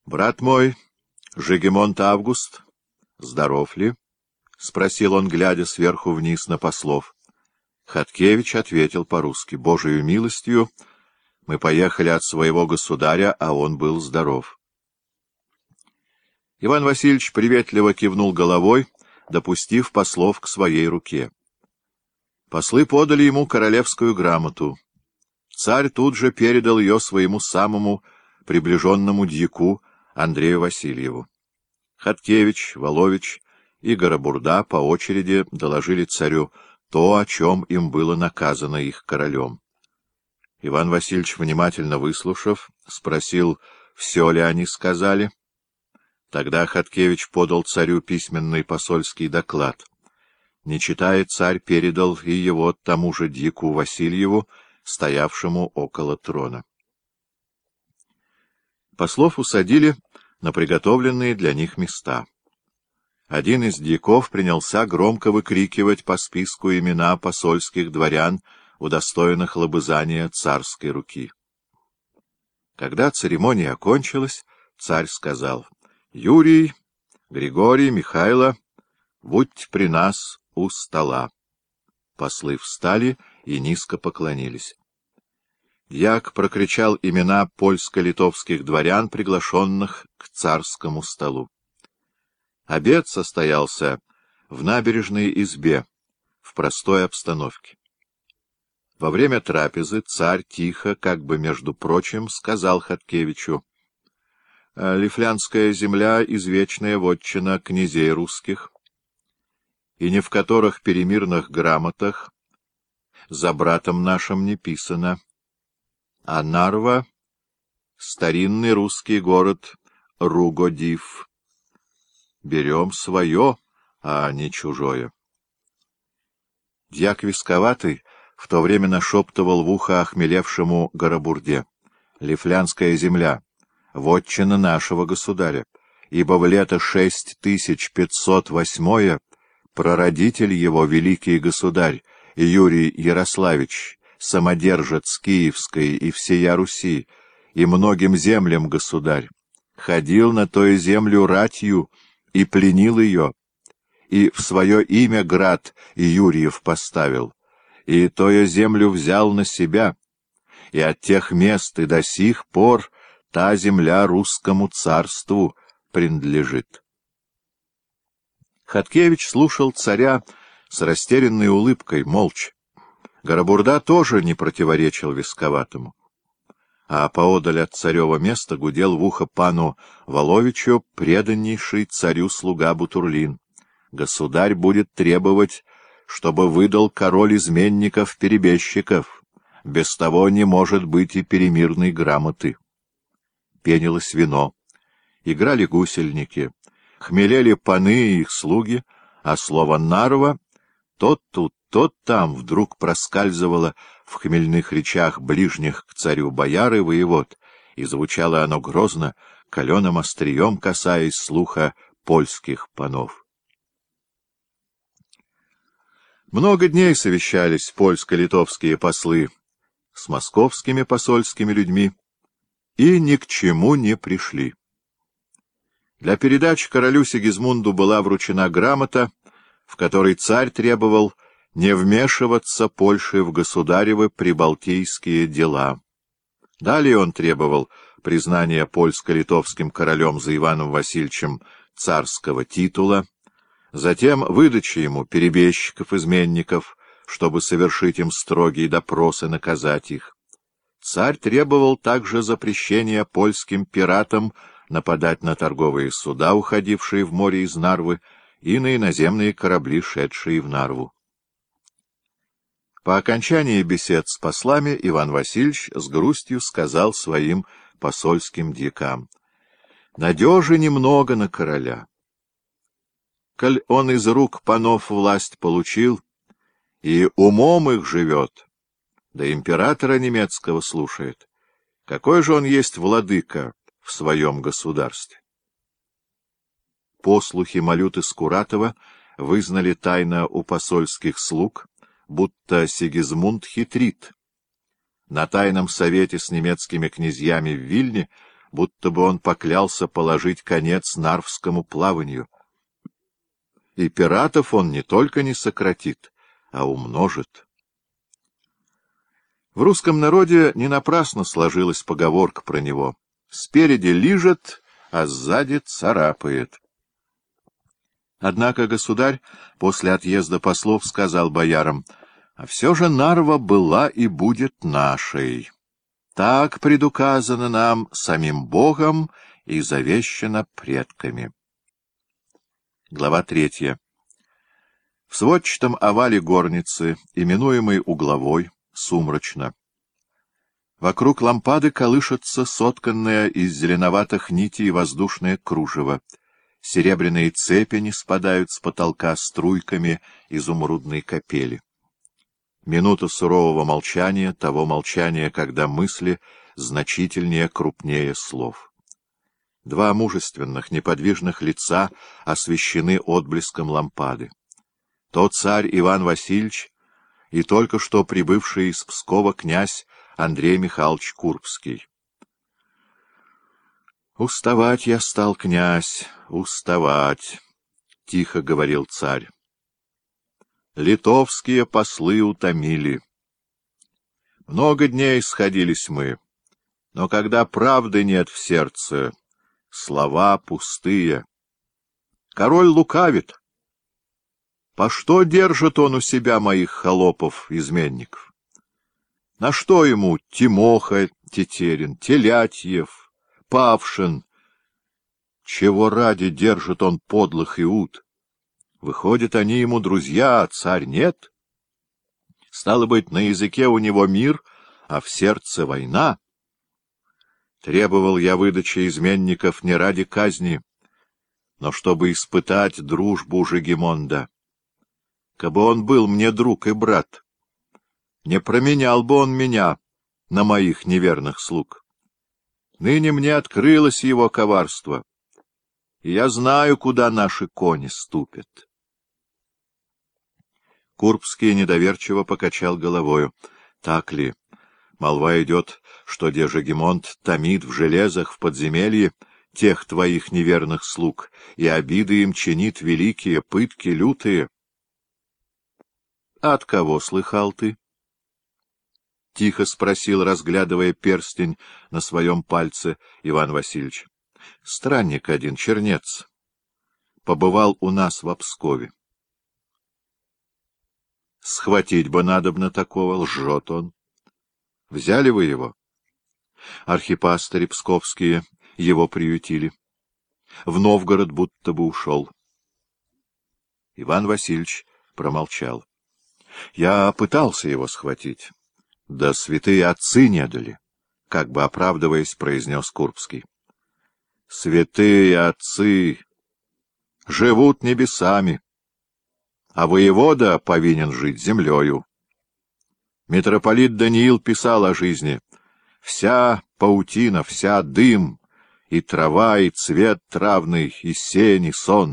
Брат мой, Жигемонт Август, здоров ли? — спросил он, глядя сверху вниз на послов. Хаткевич ответил по-русски: — Божию милостью мы поехали от своего государя, а он был здоров. Иван Васильевич приветливо кивнул головой, допустив послов к своей руке. Послы подали ему королевскую грамоту. Царь тут же передал ее своему самому приближенному дьяку Андрею Васильеву. Хаткевич, Волович и Горобурда по очереди доложили царю то, о чем им было наказано их королем. Иван Васильевич, внимательно выслушав, спросил, все ли они сказали. Тогда Хаткевич подал царю письменный посольский доклад. Не читая, царь передал и его тому же дьяку Васильеву, стоявшему около трона. Послов усадили на приготовленные для них места. Один из дьяков принялся громко выкрикивать по списку имена посольских дворян, удостоенных лобызания царской руки. Когда церемония окончилась, царь сказал: «Юрий, Григорий, Михайло, будьте при нас у стола». Послы встали и низко поклонились. Дьяк прокричал имена польско-литовских дворян, приглашенных к царскому столу. Обед состоялся в набережной избе, в простой обстановке. Во время трапезы царь тихо, как бы между прочим, сказал Хаткевичу: «Лифлянская земля — извечная вотчина князей русских, и ни в которых перемирных грамотах за братом нашим не писано. А Нарва — старинный русский город Ругодив. Берем свое, а не чужое». Дьяк Висковатый в то время нашептывал в ухо охмелевшему Горобурде: «Лифлянская земля — вотчина нашего государя, ибо в лето 6508 прародитель его, великий государь Юрий Ярославич, самодержец Киевской и всея Руси, и многим землям государь, ходил на тою землю ратью и пленил ее, и в свое имя град Юрьев поставил, и тою землю взял на себя, и от тех мест и до сих пор та земля русскому царству принадлежит». Хаткевич слушал царя с растерянной улыбкой, молча. Горобурда тоже не противоречил Висковатому. А поодаль от царева места гудел в ухо пану Воловичу преданнейший царю слуга Бутурлин: «Государь будет требовать, чтобы выдал король изменников-перебежчиков. Без того не может быть и перемирной грамоты». Пенилось вино, играли гусельники, хмелели паны и их слуги, а слово «Нарва» тот тут, тот там вдруг проскальзывало в хмельных речах ближних к царю бояр и воевод, и звучало оно грозно, каленым острием касаясь слуха польских панов. Много дней совещались польско-литовские послы с московскими посольскими людьми и ни к чему не пришли. Для передачи королю Сигизмунду была вручена грамота, в которой царь требовал не вмешиваться Польше в государевы прибалтийские дела. Далее он требовал признания польско-литовским королем за Иваном Васильевичем царского титула, затем выдачи ему перебежчиков-изменников, чтобы совершить им строгие допросы, наказать их. Царь требовал также запрещения польским пиратам нападать на торговые суда, уходившие в море из Нарвы, и на иноземные корабли, шедшие в Нарву. По окончании бесед с послами Иван Васильевич с грустью сказал своим посольским дьякам: «Надежи немного на короля. Коль он из рук панов власть получил и умом их живет, да императора немецкого слушает, какой же он есть владыка в своем государстве?» Послухи Малюты Скуратова вызнали тайно у посольских слуг, будто Сигизмунд хитрит. На тайном совете с немецкими князьями в Вильне будто бы он поклялся положить конец нарвскому плаванию. И пиратов он не только не сократит, а умножит. В русском народе не напрасно сложилась поговорка про него: спереди лижет, а сзади царапает. Однако государь после отъезда послов сказал боярам: а все же Нарва была и будет нашей. Так предуказано нам самим Богом и завещано предками. Глава 3. В сводчатом овале горницы, именуемой угловой, сумрачно. Вокруг лампады колышется сотканное из зеленоватых нитей воздушное кружево. Серебряные цепи не спадают с потолка струйками изумрудной капели. Минута сурового молчания, того молчания, когда мысли значительнее, крупнее слов. Два мужественных, неподвижных лица освещены отблеском лампады. То царь Иван Васильевич и только что прибывший из Пскова князь Андрей Михайлович Курбский. «Уставать я стал, князь, уставать», — тихо говорил царь. «Литовские послы утомили. Много дней сходились мы, но когда правды нет в сердце, слова пустые. Король лукавит. По что держит он у себя моих холопов-изменников? На что ему Тимоха Тетерин, Телятьев, Павшин? Чего ради держит он подлых иуд? Выходит, они ему друзья, а царь нет? Стало быть, на языке у него мир, а в сердце война. Требовал я выдачи изменников не ради казни, но чтобы испытать дружбу Жегемонда. Кабы он был мне друг и брат, не променял бы он меня на моих неверных слуг. Ныне мне открылось его коварство, и я знаю, куда наши кони ступят». Курбский недоверчиво покачал головою. «Так ли? Молва идет, что де Жегемонт томит в железах в подземелье тех твоих неверных слуг, и обиды им чинит великие, пытки лютые». «От кого слыхал ты?» — тихо спросил, разглядывая перстень на своем пальце, Иван Васильевич. «Странник один, чернец, побывал у нас в Пскове. Схватить бы надобно такого, лжет он. Взяли вы его? Архипастыри псковские его приютили. В Новгород будто бы ушел». Иван Васильевич промолчал. «Я пытался его схватить, да святые отцы не дали», — как бы оправдываясь, произнес Курбский. «Святые отцы живут небесами, а воевода повинен жить землею. Митрополит Даниил писал о жизни: вся паутина, вся дым, и трава, и цвет травный, и сень, и сон.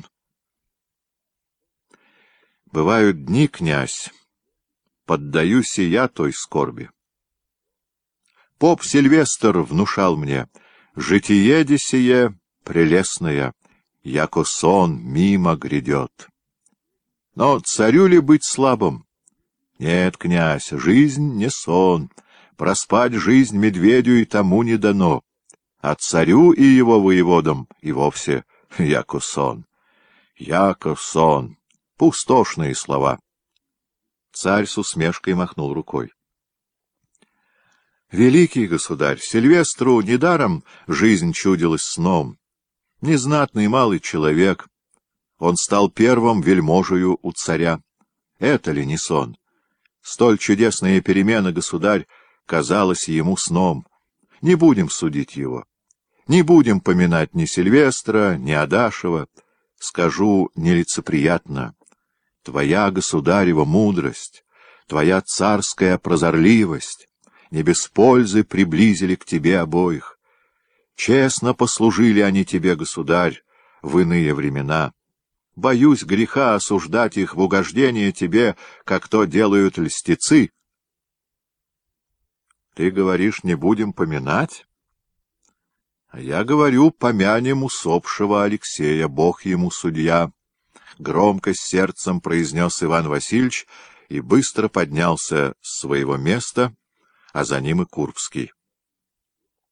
Бывают дни, князь, поддаюсь и я той скорби. Поп Сильвестр внушал мне: житие сие прелестное, яко сон мимо грядет. Но царю ли быть слабым? Нет, князь, жизнь не сон, проспать жизнь медведю и тому не дано, а царю и его воеводам и вовсе яко сон. Яко сон. Пустошные слова. Царь с усмешкой махнул рукой. Великий государь, Сильвестру недаром жизнь чудилась сном. Незнатный малый человек, он стал первым вельможею у царя. Это ли не сон? Столь чудесная перемена, государь, казалась ему сном. Не будем судить его. Не будем поминать ни Сильвестра, ни Адашева. Скажу нелицеприятно. Твоя, государева, мудрость, твоя царская прозорливость не без пользы приблизили к тебе обоих. Честно послужили они тебе, государь, в иные времена. Боюсь греха осуждать их в угождение тебе, как то делают льстецы. Ты говоришь, не будем поминать? Я говорю, помянем усопшего Алексея, Бог ему судья. Громко с сердцем произнес Иван Васильевич и быстро поднялся с своего места, а за ним и Курбский.